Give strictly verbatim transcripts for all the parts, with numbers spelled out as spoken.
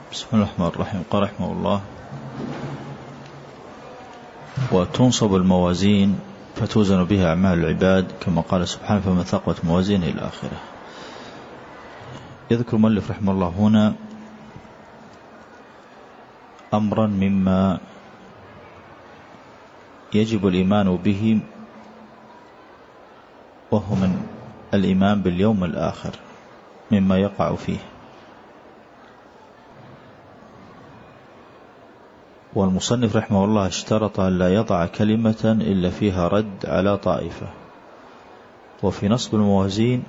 بسم الله الرحمن الرحيم. قال رحمه الله: وتنصب الموازين فتوزن بها أعمال العباد، كما قال سبحانه: فمن ثقلت موازينه إلى آخره. يذكر المؤلف رحمه الله هنا أمرا مما يجب الإيمان به، وهو من الإيمان باليوم الآخر مما يقع فيه. والمصنف رحمه الله اشترط أن لا يضع كلمة إلا فيها رد على طائفة، وفي نصب الموازين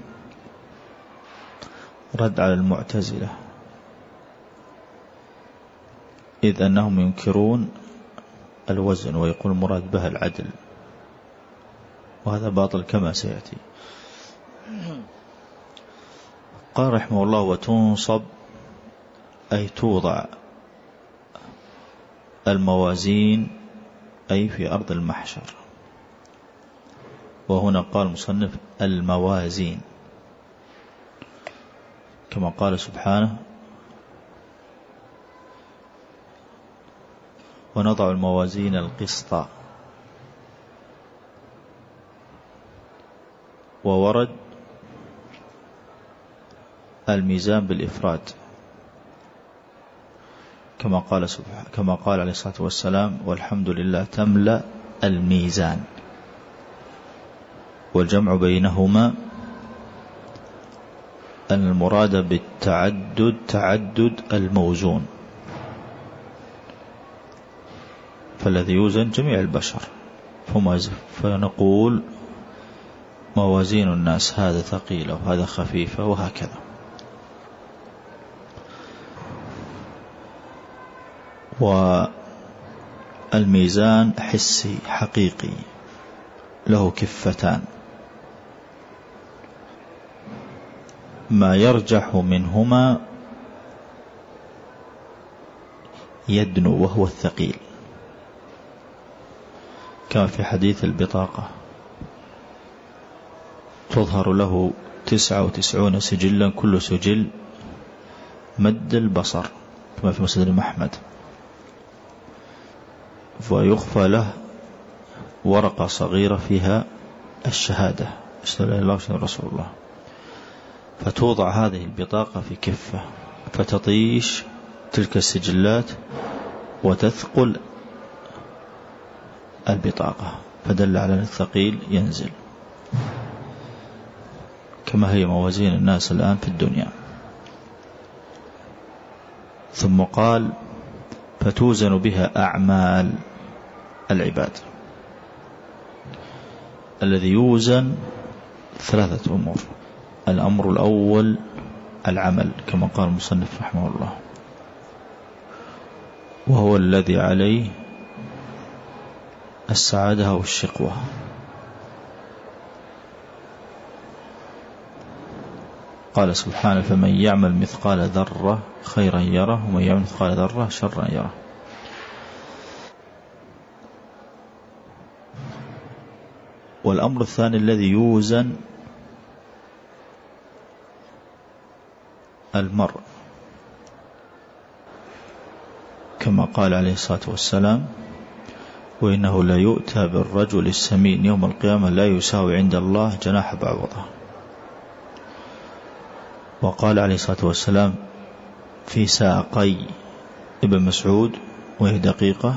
رد على المعتزلة، إذ أنهم ينكرون الوزن ويقول المراد بها العدل، وهذا باطل كما سيأتي. قال رحمه الله: وتنصب أي توضع الموازين، أي في أرض المحشر. وهنا قال المصنف الموازين، كما قال سبحانه: ونضع الموازين القسط. وورد الميزان بالإفراد، كما قال سبحانه كما قال عليه الصلاة والسلام: والحمد لله تملأ الميزان. والجمع بينهما أن المراد بالتعدد تعدد الموزون، فالذي يوزن جميع البشر، فنقول موازين الناس هذا ثقيلة وهذا خفيفة وهكذا. والميزان حسي حقيقي له كفتان، ما يرجح منهما يدنو وهو الثقيل، كما في حديث البطاقة: تظهر له تسعة وتسعون سجلا كل سجل مد البصر، كما في مسند أحمد، ويخفى له ورقة صغيرة فيها الشهادة: أشهد أن لا إله إلا الله وأشهد أن رسول الله. فتوضع هذه البطاقة في كفة، فتطيش تلك السجلات وتثقل البطاقة، فدل على أن الثقيل ينزل، كما هي موازين الناس الآن في الدنيا. ثم قال: فتوزن بها أعمال العباد. الذي يوزن ثلاثة أمور: الأمر الأول العمل، كما قال المصنف رحمه الله، وهو الذي عليه السعادة أو الشقوة. قال سبحانه: فمن يعمل مثقال ذرة خيرا يره، ومن يعمل مثقال ذرة شرا يره. والأمر الثاني الذي يوزن المرء، كما قال عليه الصلاة والسلام: وإنه لا يؤتى بالرجل السمين يوم القيامة لا يساوي عند الله جناح بعوضة. وقال عليه الصلاة والسلام في ساقي ابن مسعود وهي دقيقة: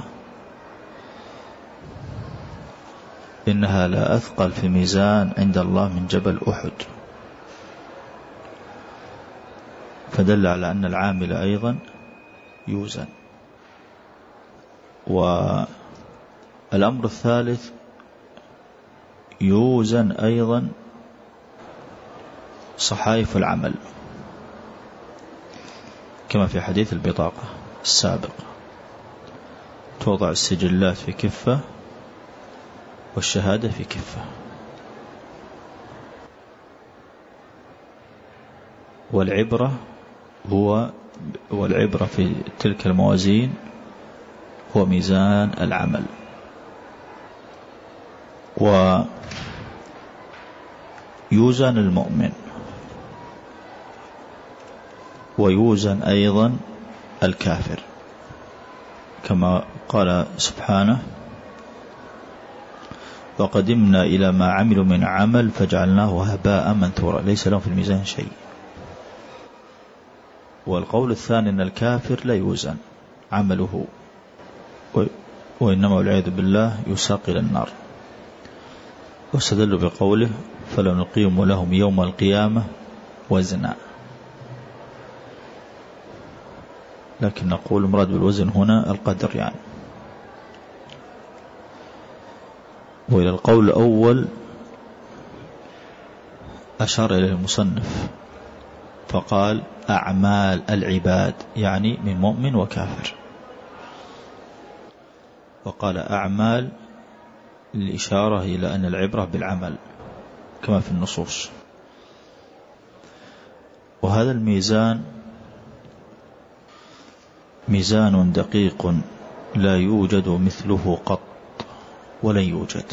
إنها لا أثقل في ميزان عند الله من جبل أحد. فدل على أن العامل أيضا يوزن. والأمر الثالث يوزن أيضا صحائف العمل، كما في حديث البطاقة السابق: توضع السجلات في كفة والشهادة في كفة. والعبرة هو والعبرة في تلك الموازين هو ميزان العمل. ويوزن المؤمن، ويوزن أيضا الكافر، كما قال سبحانه: وقدمنا إلى ما عملوا من عمل فجعلناه هباء منثورا ليس لهم في الميزان شيء. والقول الثاني أن الكافر لا يوزن عمله، وإنما والعياذ بالله يساق إلى النار. واستدلوا بقوله: فلا نقيم لهم يوم القيامة وزنا. لكن نقول مراد بالوزن هنا القدر يعني. وإلى القول الأول أشار إلى المصنف فقال: أعمال العباد، يعني من مؤمن وكافر. وقال أعمال الإشارة إلى أن العبرة بالعمل كما في النصوص. وهذا الميزان ميزان دقيق لا يوجد مثله قط ولن يوجد.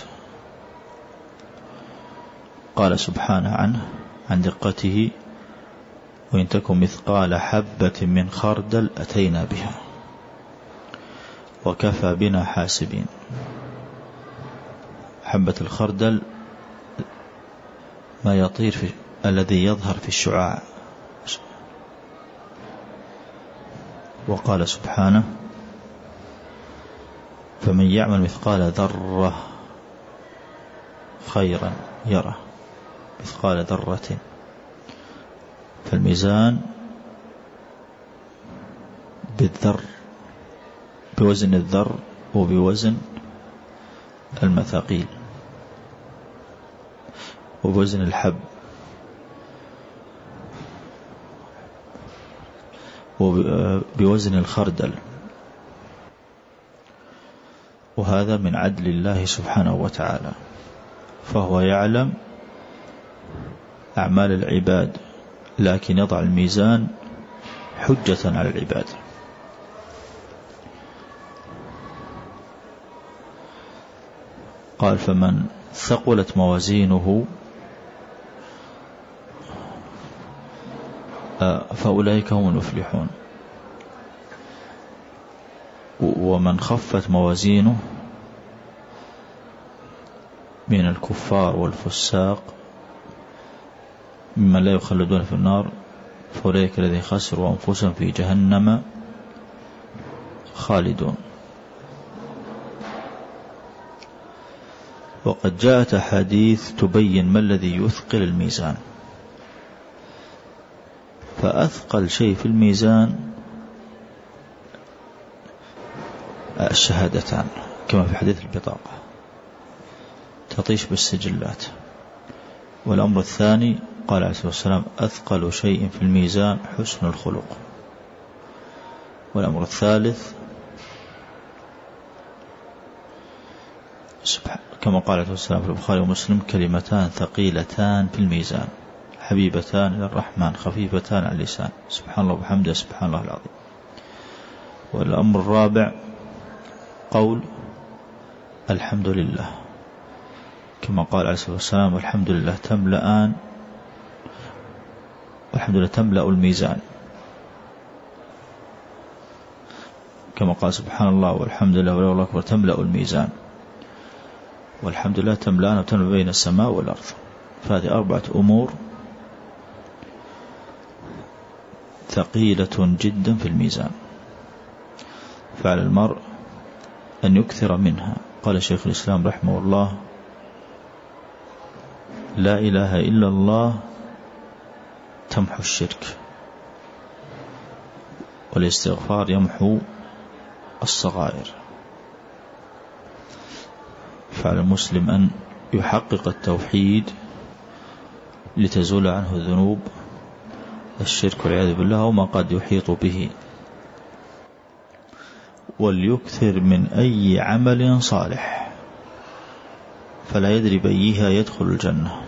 قال سبحانه عنه عن دقته: وإن تكن مثقال حبة من خردل أتينا بها وكفى بنا حاسبين. حبة الخردل ما يطير في الذي يظهر في الشعاع. وقال سبحانه: فمن يعمل مثقال ذرة خيرا يره. مثقال ذرة، فالميزان بالذر، بوزن الذر وبوزن المثاقيل وبوزن الحب وبوزن الخردل. وهذا من عدل الله سبحانه وتعالى، فهو يعلم أعمال العباد لكن يضع الميزان حجة على العباد. قال: فمن ثقلت موازينه فأولئك هم المفلحون، ومن خفت موازينه من الكفار والفساق ممن لا يخلدون في النار فأولئك الذين خسروا أنفسهم في جهنم خالدون. وقد جاءت أحاديث تبين ما الذي يثقل الميزان، فأثقل شيء في الميزان الشهادتان كما في حديث البطاقة، تطيش بالسجلات. والأمر الثاني قال عليه الصلاة والسلام: أثقل شيء في الميزان حسن الخلق. والأمر الثالث كما قال عليه الصلاة والسلام في البخاري ومسلم: كلمتان ثقيلتان في الميزان حبيبتان إلى الرحمن خفيفتان على اللسان، سبحان الله وبحمده سبحان الله العظيم. والأمر الرابع قول الحمد لله، كما قال عليه الصلاة والسلام: والحمد لله تملأان، والحمد لله تملأ الميزان، كما قال سبحان الله والحمد لله والله أكبر تملأ الميزان، والحمد لله تملأان وتملأ بين السماء والأرض. فهذه أربعة أمور ثقيلة جدا في الميزان، فعلى المرء أن يكثر منها. قال شيخ الإسلام رحمه الله: لا إله إلا الله تمحو الشرك، والاستغفار يمحو الصغائر. فعلى المسلم أن يحقق التوحيد لتزول عنه الذنوب الشرك والعياذ بالله وما قد يحيط به، وليكثر من أي عمل صالح فلا يدري بأيها يدخل الجنة.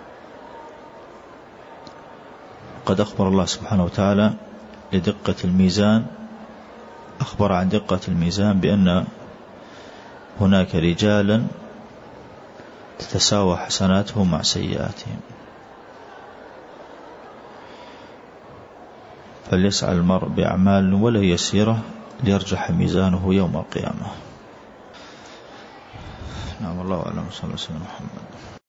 قد أخبر الله سبحانه وتعالى لدقة الميزان، أخبر عن دقة الميزان بأن هناك رجالا تتساوى حسناتهم مع سيئاتهم. فليسعى المرء بأعمال ولا يسيرة ليرجح ميزانه يوم القيامة. نعم، الله أعلم. صلى الله عليه وسلم محمد.